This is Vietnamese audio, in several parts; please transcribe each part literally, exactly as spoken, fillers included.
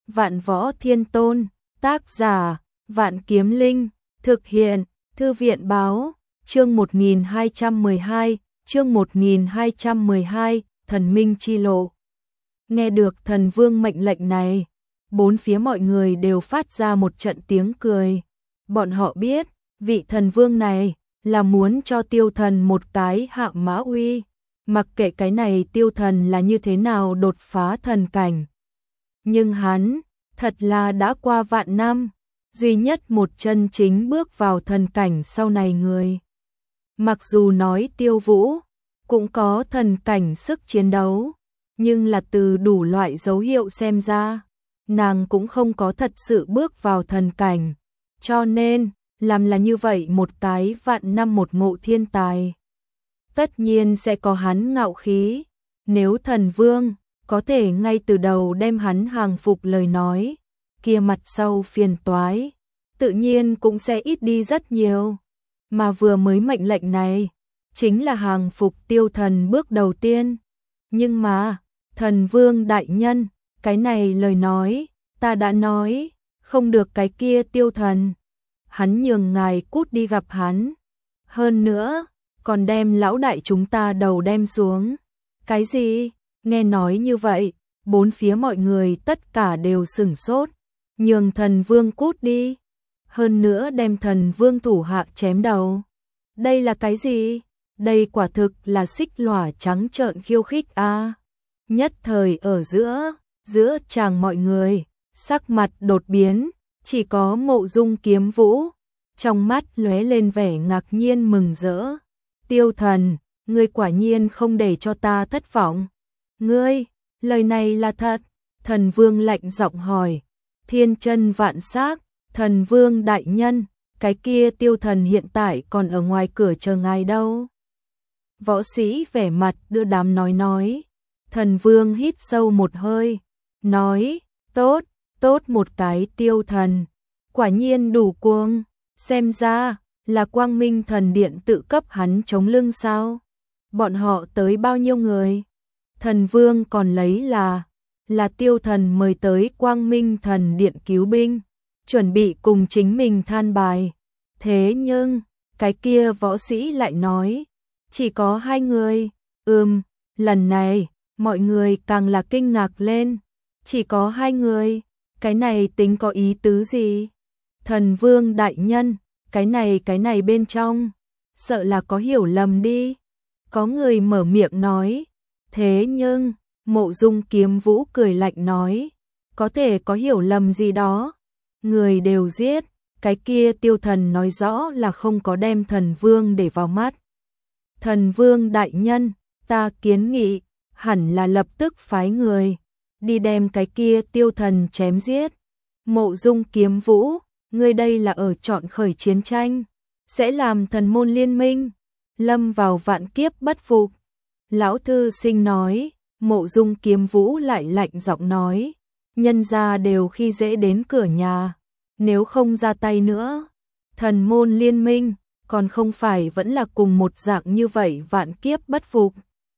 Vạn Võ Thiên Tôn, tác giả, Vạn Kiếm Linh, thực hiện, Thư viện báo, chương một nghìn hai trăm mười hai, chương một nghìn hai trăm mười hai, Thần Minh Chi Lộ. Nghe được thần vương mệnh lệnh này, bốn phía mọi người đều phát ra một trận tiếng cười. Bọn họ biết, vị thần vương này là muốn cho tiêu thần một cái hạ mã uy, mặc kệ cái này tiêu thần là như thế nào đột phá thần cảnh. Nhưng hắn, thật là đã qua vạn năm, duy nhất một chân chính bước vào thần cảnh sau này người. Mặc dù nói Tiêu Vũ cũng có thần cảnh sức chiến đấu, nhưng là từ đủ loại dấu hiệu xem ra, nàng cũng không có thật sự bước vào thần cảnh, cho nên làm là như vậy một cái vạn năm một ngộ thiên tài. Tất nhiên sẽ có hắn ngạo khí, nếu thần vương có thể ngay từ đầu đem hắn hàng phục lời nói, kia mặt sau phiền toái, tự nhiên cũng sẽ ít đi rất nhiều. Mà vừa mới mệnh lệnh này, chính là hàng phục tiêu thần bước đầu tiên. Nhưng mà, thần vương đại nhân, cái này lời nói, ta đã nói, không được cái kia tiêu thần. Hắn nhường ngài cút đi gặp hắn. Hơn nữa, còn đem lão đại chúng ta đầu đem xuống. Cái gì? Nghe nói như vậy, bốn phía mọi người tất cả đều sửng sốt. Nhường thần vương cút đi. Hơn nữa đem thần vương thủ hạ chém đầu. Đây là cái gì? Đây quả thực là xích lỏa trắng trợn khiêu khích a. À. Nhất thời ở giữa, giữa chàng mọi người, sắc mặt đột biến, chỉ có Mộ Dung Kiếm Vũ, trong mắt lóe lên vẻ ngạc nhiên mừng rỡ. Tiêu thần, ngươi quả nhiên không để cho ta thất vọng. Ngươi, lời này là thật? Thần vương lạnh giọng hỏi. Thiên chân vạn xác, thần vương đại nhân, cái kia tiêu thần hiện tại còn ở ngoài cửa chờ ngài đâu. Võ sĩ vẻ mặt đưa đám nói nói. Thần vương hít sâu một hơi, nói, tốt, tốt một cái tiêu thần, quả nhiên đủ cuồng, xem ra là Quang Minh thần điện tự cấp hắn chống lưng sao. Bọn họ tới bao nhiêu người? Thần vương còn lấy là, là tiêu thần mời tới Quang Minh thần điện cứu binh, chuẩn bị cùng chính mình than bài. Thế nhưng, cái kia võ sĩ lại nói, chỉ có hai người. Ừm, lần này, mọi người càng là kinh ngạc lên. Chỉ có hai người, cái này tính có ý tứ gì? Thần vương đại nhân, cái này cái này bên trong, sợ là có hiểu lầm đi. Có người mở miệng nói. Thế nhưng, Mộ Dung Kiếm Vũ cười lạnh nói, có thể có hiểu lầm gì đó. Người đều giết, cái kia tiêu thần nói rõ là không có đem thần vương để vào mắt. Thần vương đại nhân, ta kiến nghị, hẳn là lập tức phái người, đi đem cái kia tiêu thần chém giết. Mộ Dung Kiếm Vũ, ngươi đây là ở chọn khởi chiến tranh, sẽ làm thần môn liên minh, lâm vào vạn kiếp bất phục. Lão thư sinh nói. Mộ Dung Kiếm Vũ lại lạnh giọng nói, nhân gia đều khi dễ đến cửa nhà, nếu không ra tay nữa, thần môn liên minh, còn không phải vẫn là cùng một dạng như vậy vạn kiếp bất phục.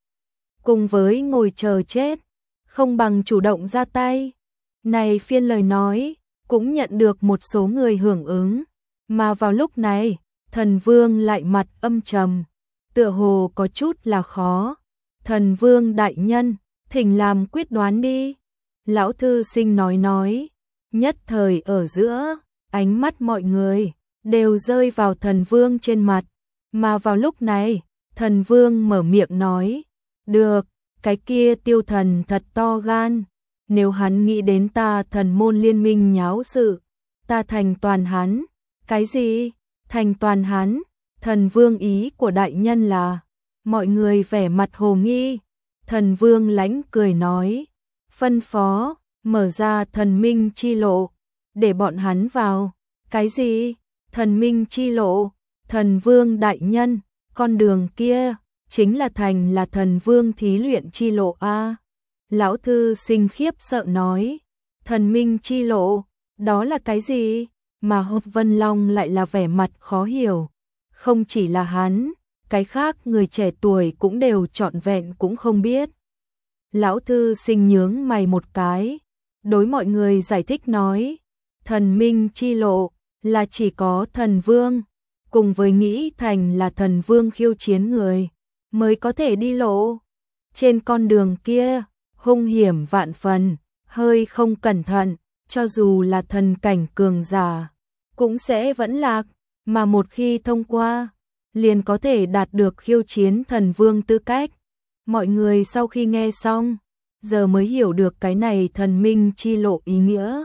Cùng với ngồi chờ chết, không bằng chủ động ra tay. Này phiên lời nói, cũng nhận được một số người hưởng ứng, mà vào lúc này, thần vương lại mặt âm trầm, tựa hồ có chút là khó. Thần vương đại nhân, thỉnh làm quyết đoán đi. Lão thư sinh nói nói, nhất thời ở giữa, ánh mắt mọi người đều rơi vào thần vương trên mặt. Mà vào lúc này, thần vương mở miệng nói, được, cái kia tiêu thần thật to gan. Nếu hắn nghĩ đến ta thần môn liên minh nháo sự, ta thành toàn hắn. Cái gì? Thành toàn hắn? Thần vương ý của đại nhân là... Mọi người vẻ mặt hồ nghi. Thần vương lãnh cười nói, phân phó, mở ra thần minh chi lộ, để bọn hắn vào. Cái gì? Thần minh chi lộ? Thần vương đại nhân, con đường kia, chính là thành là thần vương thí luyện chi lộ a. Lão thư sinh khiếp sợ nói, thần minh chi lộ, đó là cái gì? Mà Hộp Vân Long lại là vẻ mặt khó hiểu. Không chỉ là hắn, cái khác người trẻ tuổi cũng đều trọn vẹn cũng không biết. Lão thư sinh nhướng mày một cái, đối mọi người giải thích nói, thần minh chi lộ là chỉ có thần vương, cùng với nghĩ thành là thần vương khiêu chiến người, mới có thể đi lộ. Trên con đường kia, hung hiểm vạn phần, hơi không cẩn thận, cho dù là thần cảnh cường giả, cũng sẽ vẫn lạc, mà một khi thông qua, liền có thể đạt được khiêu chiến thần vương tư cách. Mọi người sau khi nghe xong, giờ mới hiểu được cái này thần minh chi lộ ý nghĩa.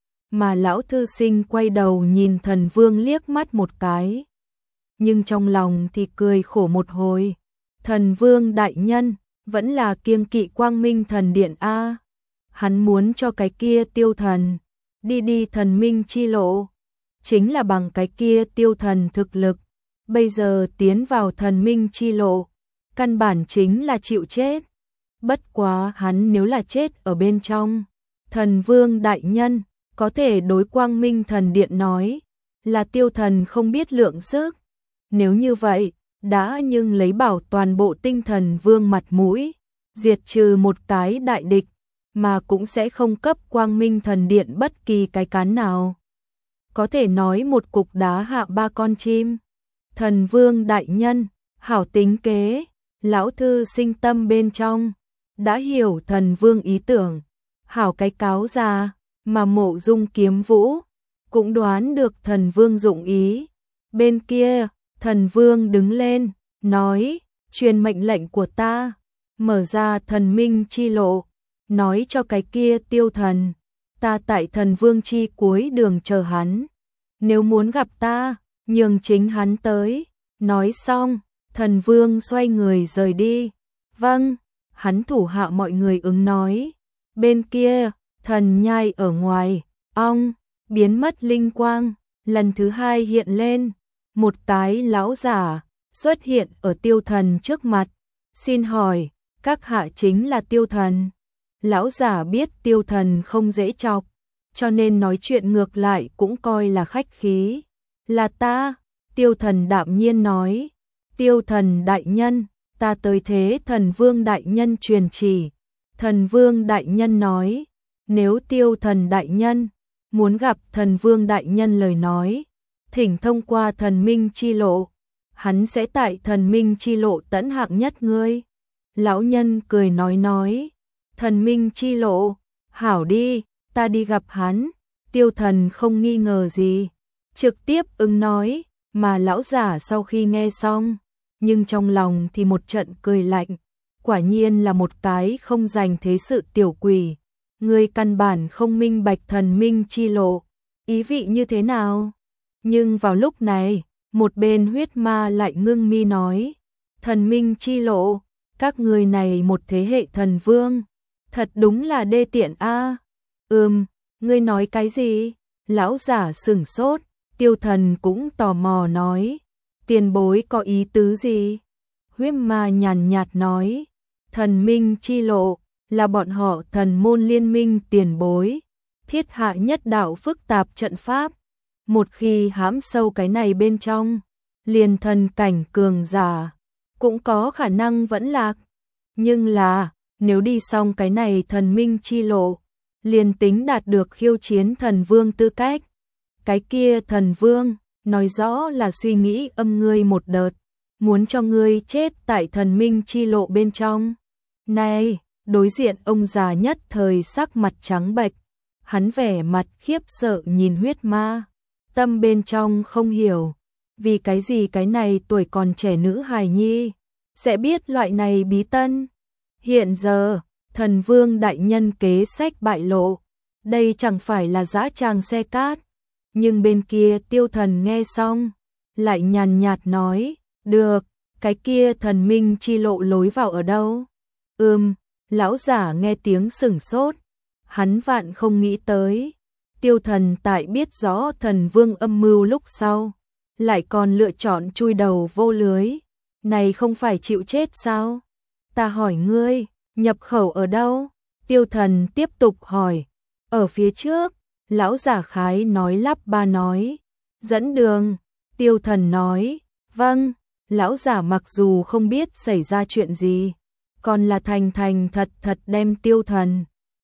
Mà lão thư sinh quay đầu nhìn thần vương liếc mắt một cái. Nhưng trong lòng thì cười khổ một hồi. Thần vương đại nhân, vẫn là kiêng kỵ quang minh thần điện A. Hắn muốn cho cái kia tiêu thần, đi đi thần minh chi lộ. Chính là bằng cái kia tiêu thần thực lực. Bây giờ tiến vào thần minh chi lộ, căn bản chính là chịu chết. Bất quá hắn nếu là chết ở bên trong, thần vương đại nhân có thể đối quang minh thần điện nói là tiêu thần không biết lượng sức. Nếu như vậy, đã nhưng lấy bảo toàn bộ tinh thần vương mặt mũi, diệt trừ một cái đại địch, mà cũng sẽ không cấp quang minh thần điện bất kỳ cái cán nào. Có thể nói một cục đá hạ ba con chim. Thần vương đại nhân, hảo tính kế, lão thư sinh tâm bên trong, đã hiểu thần vương ý tưởng, hảo cái cáo già, mà Mộ Dung Kiếm Vũ cũng đoán được thần vương dụng ý. Bên kia, thần vương đứng lên, nói, truyền mệnh lệnh của ta, mở ra thần minh chi lộ, nói cho cái kia tiêu thần, ta tại thần vương chi cuối đường chờ hắn, nếu muốn gặp ta, nhường chính hắn tới. Nói xong, thần vương xoay người rời đi. Vâng, hắn thủ hạ mọi người ứng nói. Bên kia, thần nhai ở ngoài, ong, biến mất linh quang, lần thứ hai hiện lên. Một cái lão giả xuất hiện ở tiêu thần trước mặt. Xin hỏi, các hạ chính là tiêu thần. Lão giả biết tiêu thần không dễ chọc, cho nên nói chuyện ngược lại cũng coi là khách khí. Là ta, tiêu thần đạm nhiên nói. Tiêu thần đại nhân, ta tới thế thần vương đại nhân truyền chỉ. Thần vương đại nhân nói, nếu tiêu thần đại nhân muốn gặp thần vương đại nhân lời nói, thỉnh thông qua thần minh chi lộ, hắn sẽ tại thần minh chi lộ tẫn hạng nhất ngươi. Lão nhân cười nói nói, thần minh chi lộ, hảo đi, ta đi gặp hắn. Tiêu thần không nghi ngờ gì, trực tiếp ứng nói, mà lão giả sau khi nghe xong, nhưng trong lòng thì một trận cười lạnh, quả nhiên là một cái không dành thế sự tiểu quỷ, người căn bản không minh bạch thần minh chi lộ, ý vị như thế nào. Nhưng vào lúc này, một bên huyết ma lại ngưng mi nói, thần minh chi lộ, các người này một thế hệ thần vương, thật đúng là đê tiện a. À. Ừm, ngươi nói cái gì? Lão giả sửng sốt, tiêu thần cũng tò mò nói, tiền bối có ý tứ gì? Huyết ma nhàn nhạt nói, thần minh chi lộ là bọn họ thần môn liên minh tiền bối, thiết hạ nhất đạo phức tạp trận pháp, một khi hãm sâu cái này bên trong, liền thần cảnh cường giả cũng có khả năng vẫn lạc. Nhưng là, nếu đi xong cái này thần minh chi lộ, liền tính đạt được khiêu chiến thần vương tư cách. Cái kia thần vương, nói rõ là suy nghĩ âm ngươi một đợt, muốn cho ngươi chết tại thần minh chi lộ bên trong. Này, đối diện ông già nhất thời sắc mặt trắng bệch, hắn vẻ mặt khiếp sợ nhìn huyết ma, tâm bên trong không hiểu, vì cái gì cái này tuổi còn trẻ nữ hài nhi, sẽ biết loại này bí tân. Hiện giờ, thần vương đại nhân kế sách bại lộ, đây chẳng phải là dã tràng xe cát. Nhưng bên kia tiêu thần nghe xong, lại nhàn nhạt nói, được, cái kia thần minh chi lộ lối vào ở đâu? Ừm, lão giả nghe tiếng sửng sốt, hắn vạn không nghĩ tới. Tiêu thần tại biết rõ thần vương âm mưu lúc sau, lại còn lựa chọn chui đầu vô lưới, này không phải chịu chết sao? Ta hỏi ngươi, nhập khẩu ở đâu? Tiêu thần tiếp tục hỏi, ở phía trước. Lão giả khái nói lắp ba nói, dẫn đường. Tiêu thần nói, vâng. Lão giả mặc dù không biết xảy ra chuyện gì, còn là thành thành thật thật đem tiêu thần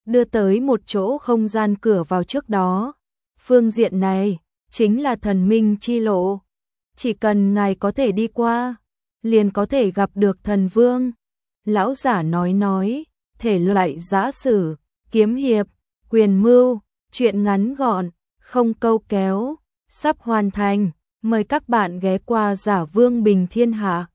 đưa tới một chỗ không gian cửa vào trước đó. Phương diện này chính là thần minh chi lộ. Chỉ cần ngài có thể đi qua, liền có thể gặp được thần vương. Lão giả nói nói, thể loại giã sử, kiếm hiệp, quyền mưu, chuyện ngắn gọn, không câu kéo, sắp hoàn thành. Mời các bạn ghé qua Giả Vương Bình Thiên Hạ.